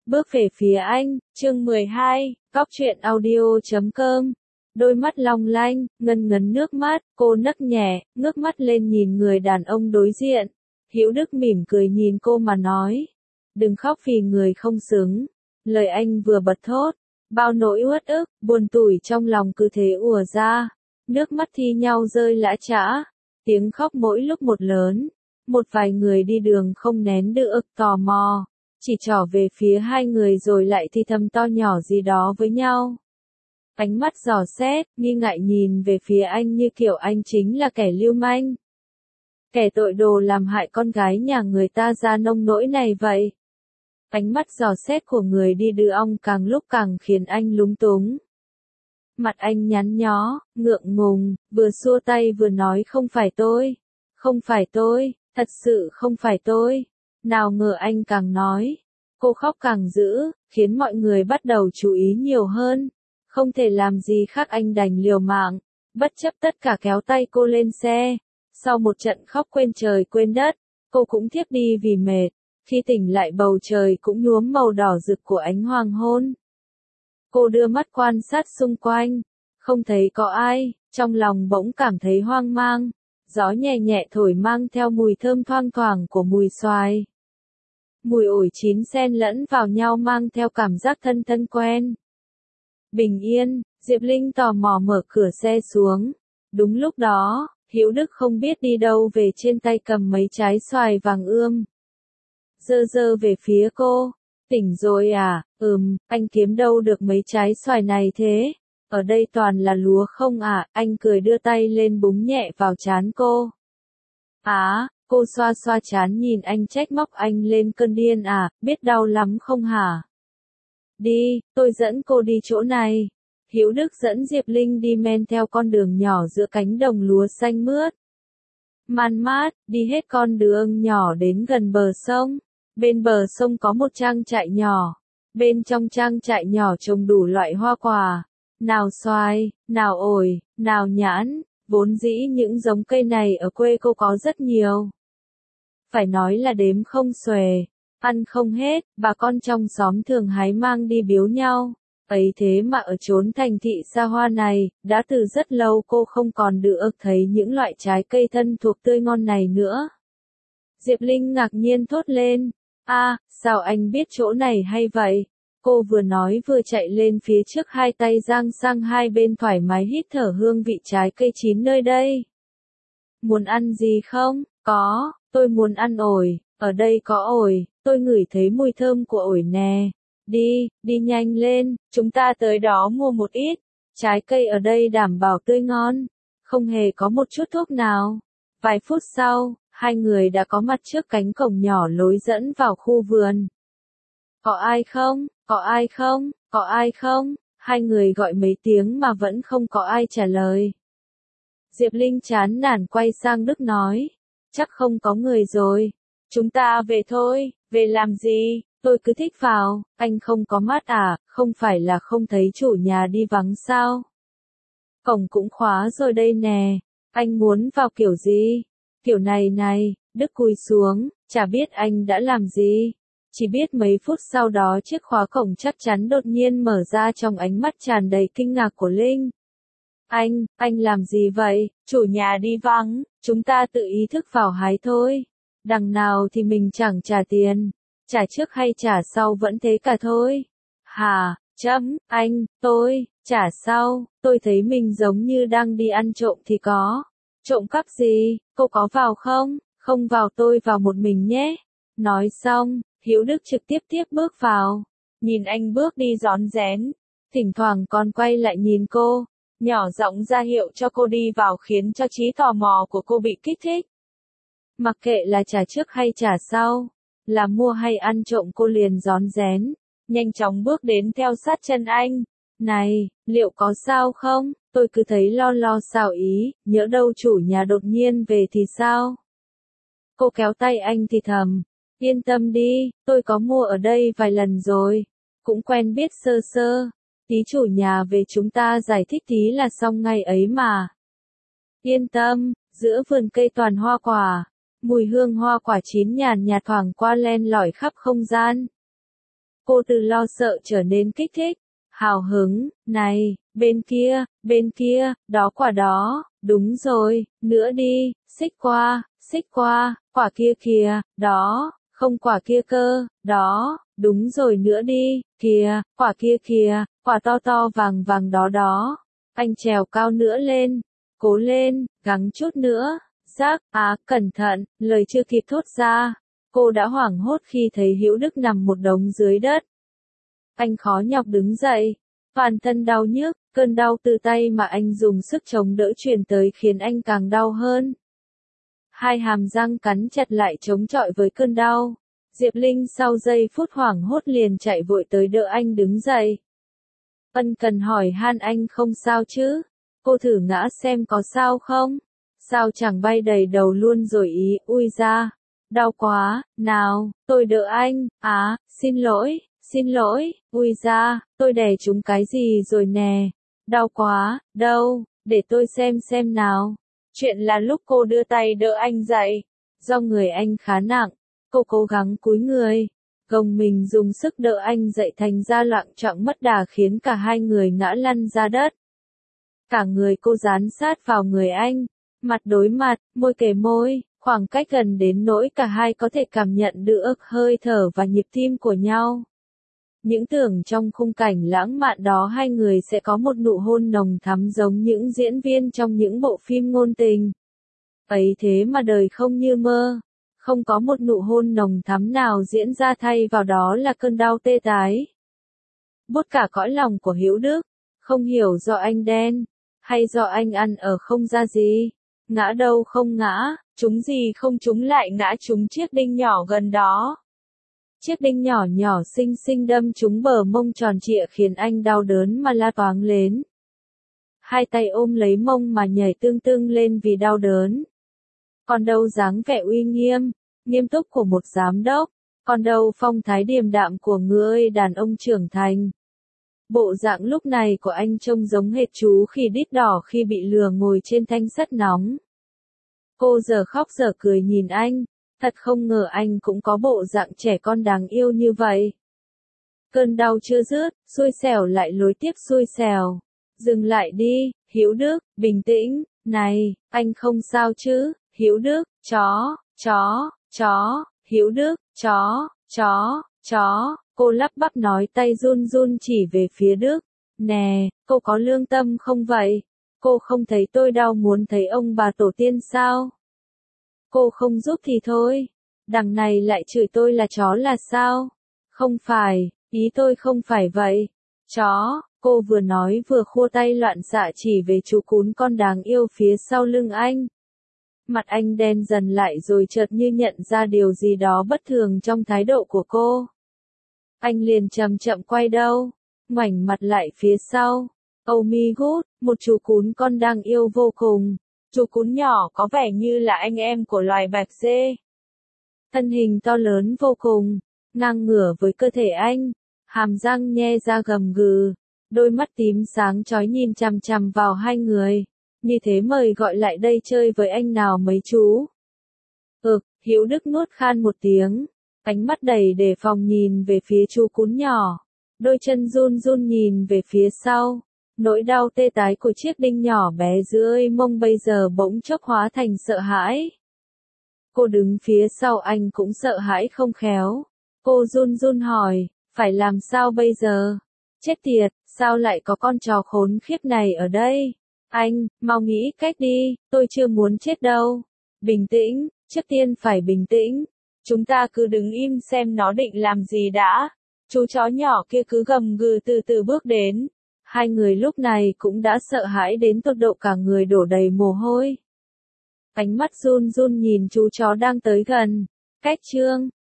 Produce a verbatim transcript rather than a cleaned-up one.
Bước về phía anh, chương mười hai, Cóc truyện audio chấm com. Đôi mắt long lanh, ngân ngấn nước mắt, cô nấc nhẹ, ngước mắt lên nhìn người đàn ông đối diện. Hữu Đức mỉm cười nhìn cô mà nói. Đừng khóc vì người không xứng. Lời anh vừa bật thốt. Bao nỗi uất ức, buồn tủi trong lòng cứ thế ùa ra. Nước mắt thi nhau rơi lã chã. Tiếng khóc mỗi lúc một lớn. Một vài người đi đường không nén được tò mò. Chỉ trỏ về phía hai người rồi lại thì thầm to nhỏ gì đó với nhau. Ánh mắt dò xét, nghi ngại nhìn về phía anh như kiểu anh chính là kẻ lưu manh. Kẻ tội đồ làm hại con gái nhà người ta ra nông nỗi này vậy. Ánh mắt dò xét của người đi đưa ong càng lúc càng khiến anh lúng túng. Mặt anh nhắn nhó, ngượng ngùng, vừa xua tay vừa nói không phải tôi. Không phải tôi, thật sự không phải tôi. Nào ngờ anh càng nói. Cô khóc càng dữ, khiến mọi người bắt đầu chú ý nhiều hơn. Không thể làm gì khác anh đành liều mạng. Bất chấp tất cả kéo tay cô lên xe. Sau một trận khóc quên trời quên đất, cô cũng thiếp đi vì mệt. Khi tỉnh lại bầu trời cũng nhuốm màu đỏ rực của ánh hoàng hôn. Cô đưa mắt quan sát xung quanh. Không thấy có ai, trong lòng bỗng cảm thấy hoang mang. Gió nhẹ nhẹ thổi mang theo mùi thơm thoang thoảng của mùi xoài. Mùi ổi chín xen lẫn vào nhau mang theo cảm giác thân thân quen. Bình yên, Diệp Linh tò mò mở cửa xe xuống. Đúng lúc đó, Hữu Đức không biết đi đâu về trên tay cầm mấy trái xoài vàng ươm. Dơ dơ về phía cô. Tỉnh rồi à, ừm, anh kiếm đâu được mấy trái xoài này thế? Ở đây toàn là lúa không à, anh cười đưa tay lên búng nhẹ vào trán cô. Á, cô xoa xoa trán nhìn anh trách móc anh lên cơn điên à, biết đau lắm không hả? Đi, tôi dẫn cô đi chỗ này. Hữu Đức dẫn Diệp Linh đi men theo con đường nhỏ giữa cánh đồng lúa xanh mướt. Man mát, đi hết con đường nhỏ đến gần bờ sông. Bên bờ sông có một trang trại nhỏ. Bên trong trang trại nhỏ trồng đủ loại hoa quả. Nào xoài, nào ổi, nào nhãn. Vốn dĩ những giống cây này ở quê cô có rất nhiều. Phải nói là đếm không xuể. Ăn không hết, bà con trong xóm thường hái mang đi biếu nhau. Ấy thế mà ở chốn thành thị xa hoa này, đã từ rất lâu cô không còn được thấy những loại trái cây thân thuộc tươi ngon này nữa. Diệp Linh ngạc nhiên thốt lên. A, sao anh biết chỗ này hay vậy? Cô vừa nói vừa chạy lên phía trước hai tay giang sang hai bên thoải mái hít thở hương vị trái cây chín nơi đây. Muốn ăn gì không? Có, tôi muốn ăn ổi, ở đây có ổi, tôi ngửi thấy mùi thơm của ổi nè. Đi, đi nhanh lên, chúng ta tới đó mua một ít. Trái cây ở đây đảm bảo tươi ngon, không hề có một chút thuốc nào. Vài phút sau, hai người đã có mặt trước cánh cổng nhỏ lối dẫn vào khu vườn. Có ai không? Có ai không? Có ai không? Hai người gọi mấy tiếng mà vẫn không có ai trả lời. Diệp Linh chán nản quay sang Đức nói. Chắc không có người rồi. Chúng ta về thôi, về làm gì? Tôi cứ thích vào, anh không có mắt à, không phải là không thấy chủ nhà đi vắng sao? Cổng cũng khóa rồi đây nè, anh muốn vào kiểu gì? Kiểu này này, Đức cúi xuống, chả biết anh đã làm gì. Chỉ biết mấy phút sau đó chiếc khóa cổng chắc chắn đột nhiên mở ra trong ánh mắt tràn đầy kinh ngạc của Linh. Anh, anh làm gì vậy? Chủ nhà đi vắng, chúng ta tự ý thức vào hái thôi. Đằng nào thì mình chẳng trả tiền. Trả trước hay trả sau vẫn thế cả thôi. Hà, chấm, anh, tôi, trả sau, tôi thấy mình giống như đang đi ăn trộm thì có. Trộm cắp gì, cô có vào không? Không vào tôi vào một mình nhé. Nói xong, Hữu Đức trực tiếp tiếp bước vào. Nhìn anh bước đi rón rén. Thỉnh thoảng còn quay lại nhìn cô. Nhỏ giọng ra hiệu cho cô đi vào khiến cho trí tò mò của cô bị kích thích. Mặc kệ là trả trước hay trả sau. Là mua hay ăn trộm cô liền rón rén, nhanh chóng bước đến theo sát chân anh. Này, liệu có sao không? Tôi cứ thấy lo lo xào ý, nhỡ đâu chủ nhà đột nhiên về thì sao? Cô kéo tay anh thì thầm. Yên tâm đi, tôi có mua ở đây vài lần rồi. Cũng quen biết sơ sơ. Tí chủ nhà về chúng ta giải thích tí là xong ngày ấy mà. Yên tâm, giữa vườn cây toàn hoa quả. Mùi hương hoa quả chín nhàn nhạt thoảng qua len lỏi khắp không gian. Cô từ lo sợ trở nên kích thích, hào hứng, này, bên kia, bên kia, đó quả đó, đúng rồi, nữa đi, xích qua, xích qua, quả kia kìa, đó, không quả kia cơ, đó, đúng rồi nữa đi, kìa, quả kia kìa, quả to to vàng vàng đó đó. Anh trèo cao nữa lên, cố lên, gắng chút nữa, rác, á, cẩn thận, lời chưa kịp thốt ra. Cô đã hoảng hốt khi thấy Hữu Đức nằm một đống dưới đất. Anh khó nhọc đứng dậy, toàn thân đau nhức, cơn đau từ tay mà anh dùng sức chống đỡ truyền tới khiến anh càng đau hơn. Hai hàm răng cắn chặt lại chống chọi với cơn đau. Diệp Linh sau giây phút hoảng hốt liền chạy vội tới đỡ anh đứng dậy. Ân cần hỏi han anh không sao chứ? Cô thử ngã xem có sao không? Sao chẳng bay đầy đầu luôn rồi ý, ui ra. Đau quá, nào, tôi đỡ anh, á, xin lỗi, xin lỗi, ui ra, tôi đè trúng cái gì rồi nè. Đau quá, đâu, để tôi xem xem nào. Chuyện là lúc cô đưa tay đỡ anh dậy. Do người anh khá nặng, cô cố gắng cúi người, gồng mình dùng sức đỡ anh dậy thành ra loạng choạng mất đà khiến cả hai người ngã lăn ra đất. Cả người cô dán sát vào người anh, mặt đối mặt, môi kề môi, khoảng cách gần đến nỗi cả hai có thể cảm nhận được hơi thở và nhịp tim của nhau. Những tưởng trong khung cảnh lãng mạn đó hai người sẽ có một nụ hôn nồng thắm giống những diễn viên trong những bộ phim ngôn tình. Ấy thế mà đời không như mơ. Không có một nụ hôn nồng thắm nào diễn ra, thay vào đó là cơn đau tê tái. Bút cả cõi lòng của Hữu Đức, không hiểu do anh đen, hay do anh ăn ở không ra gì. Ngã đâu không ngã, trúng gì không trúng lại ngã trúng chiếc đinh nhỏ gần đó. Chiếc đinh nhỏ nhỏ xinh xinh đâm trúng bờ mông tròn trịa khiến anh đau đớn mà la toáng lên. Hai tay ôm lấy mông mà nhảy tương tương lên vì đau đớn. Còn đâu dáng vẻ uy nghiêm, nghiêm túc của một giám đốc, còn đâu phong thái điềm đạm của người đàn ông trưởng thành. Bộ dạng lúc này của anh trông giống hệt chú khỉ đít đỏ khi bị lừa ngồi trên thanh sắt nóng. Cô giờ khóc giờ cười nhìn anh, thật không ngờ anh cũng có bộ dạng trẻ con đáng yêu như vậy. Cơn đau chưa dứt, xui xẻo lại lối tiếp xui xẻo. Dừng lại đi, Hữu Đức, bình tĩnh, này, anh không sao chứ, Hữu Đức, chó, chó, chó, Hữu Đức, chó, chó, chó, cô lắp bắp nói tay run run chỉ về phía Đức. Nè, cô có lương tâm không vậy? Cô không thấy tôi đau muốn thấy ông bà tổ tiên sao? Cô không giúp thì thôi. Đằng này lại chửi tôi là chó là sao? Không phải, ý tôi không phải vậy. Chó, cô vừa nói vừa khua tay loạn xạ chỉ về chú cún con đáng yêu phía sau lưng anh. Mặt anh đen dần lại rồi chợt như nhận ra điều gì đó bất thường trong thái độ của cô. Anh liền chậm chậm quay đầu, ngoảnh mặt lại phía sau. Oh my god, một chú cún con đang yêu vô cùng. Chú cún nhỏ có vẻ như là anh em của loài bạch dê. Thân hình to lớn vô cùng, ngang ngửa với cơ thể anh, hàm răng nhe ra gầm gừ, đôi mắt tím sáng chói nhìn chằm chằm vào hai người. Như thế mời gọi lại đây chơi với anh nào mấy chú. Ực, Hữu Đức nuốt khan một tiếng, ánh mắt đầy đề phòng nhìn về phía chú cún nhỏ, đôi chân run run nhìn về phía sau. Nỗi đau tê tái của chiếc đinh nhỏ bé dưới mông bây giờ bỗng chốc hóa thành sợ hãi. Cô đứng phía sau anh cũng sợ hãi không khéo. Cô run run hỏi, phải làm sao bây giờ? Chết tiệt, sao lại có con chó khốn khiếp này ở đây? Anh, mau nghĩ cách đi, tôi chưa muốn chết đâu. Bình tĩnh, trước tiên phải bình tĩnh. Chúng ta cứ đứng im xem nó định làm gì đã. Chú chó nhỏ kia cứ gầm gừ từ từ bước đến. Hai người lúc này cũng đã sợ hãi đến tột độ cả người đổ đầy mồ hôi. Ánh mắt run run nhìn chú chó đang tới gần. Cách chương